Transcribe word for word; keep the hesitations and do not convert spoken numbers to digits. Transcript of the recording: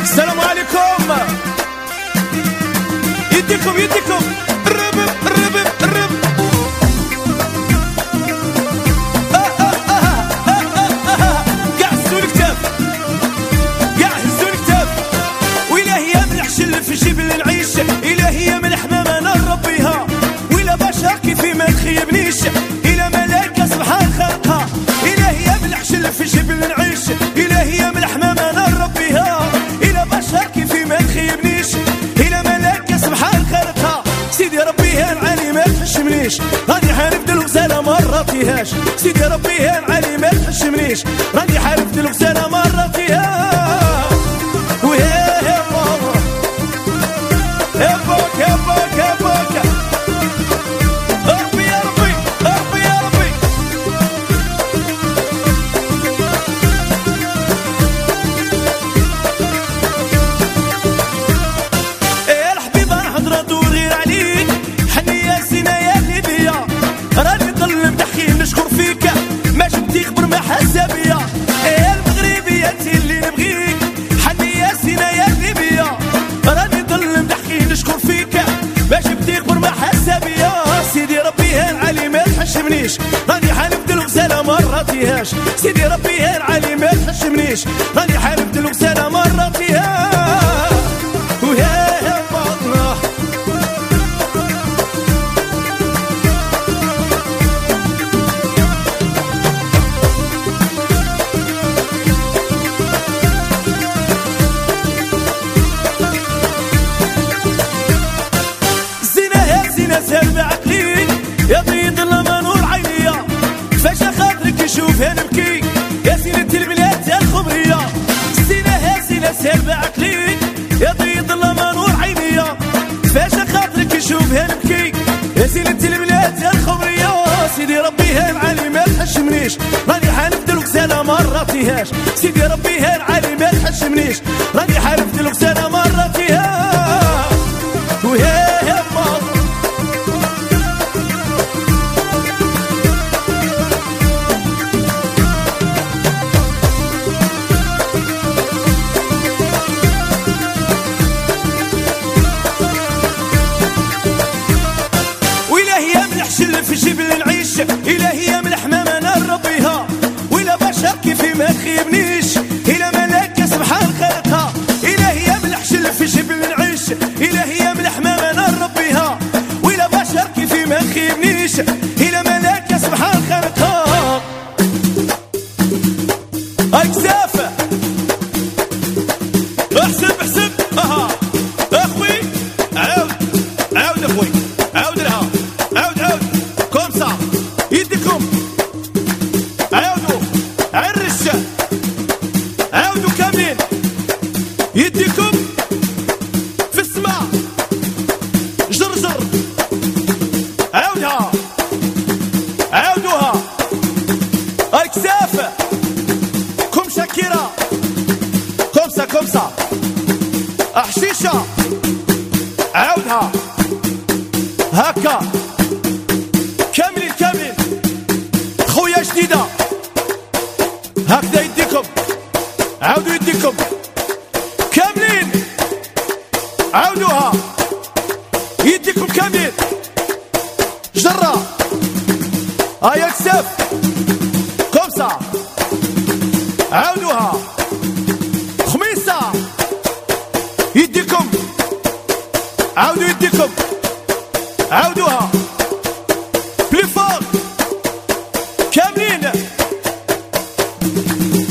السلام عليكم. يديكم يديكم الربب الربب الربب. كاع هزوا الكتاب كاع هزوا الكتاب. وإلهي يا ملح شل في جبل نعيش، إلهي يا ملح ما ما نربيها، ولا بشر كيفي ما تخيبنيش، إلى ملائكة سبحان خلقها. إلهي يا ملح شل في جبل نعيش، إلهي يا ملح ما ما نربيها، إلى بشر كيفي ما تخيبنيش، إلى ملائكة سبحان خلقها. سيدي ربي هان علي ما تحشمنيش، راني حارف دلوقتي ما راتيهاش. سيدي ربي هان علي ما تحشمنيش، راني حارف دلوقتي ما راتيهاش. ويا يا بابا يا بوك يا بوك يا بوك. ربي يا ربي ربي يا ربي. يا الحبيبة نحضر ندور غير عليك، حني يا سينا يا ليبيا، راني نظل نحكي نشكر فيك، ما جبتي خبر ما حاسة بيا. يا المغربية انتي اللي نبغيك، حني يا سينا يا ليبيا، راني نظل نحكي نشكر فيك، ما جبتي خبر ما حاسة بيا. سيدي ربي هان علي ما تحشمنيش، راني حالف دلوقتي انا ما راتيهاش. سيدي ربي هان علي ما تحشمنيش، راني حالف دلوقتي انا ما راتيهاش. ويا يا بطنة زينة يا زينة سالبة عقلي، يا بيض لما نور عينيا، فاش خاطرك يشوفها نبكي، يا زينة البلاد يا الخمرية. زينة يا زينة سالبة عقلي، يا بيض لما نور عينيا، فاش خاطرك يشوفها نبكي، يا زينة البلاد يا الخمرية. سيدي ربي هان علي ما تحشمنيش، راني حالف دلوقتي انا ما راتيهاش. سيدي ربي هان علي ما تحشمنيش، راني حالف دلوقتي انا ما راتيهاش. ويا يا ماما شل في جبل نعيش، إلهي يا ملح ما ما نربيها، ولا بشر كيفي ما تخيبنيش، إلى ملائكة سبحان خلقها. إلهي يا ملح شل في جبل نعيش، إلهي يا ملح ما ما نربيها، ولا بشر كيفي ما تخيبنيش، إلى ملائكة سبحان خلقها. أكسافة احسب احسب اها اخوي عاود عاود اخوي عاود لها عاود عاود كومسا يديكم عاودوا عرش عاودوا كاملين يديكم في السماء جرجر عاودها عاودوها الكسافة كم شاكيرة كومسا كومسا أحشيشة عاودها هكا كامل كامل خويا جديدة هكذا يديكم عاودوا يديكم كاملين عاودوها يديكم كامل جرة هيا كسف كومسا عاودوها خميسة يديكم عاودوا يديكم عاودوها بلي فوق كاملين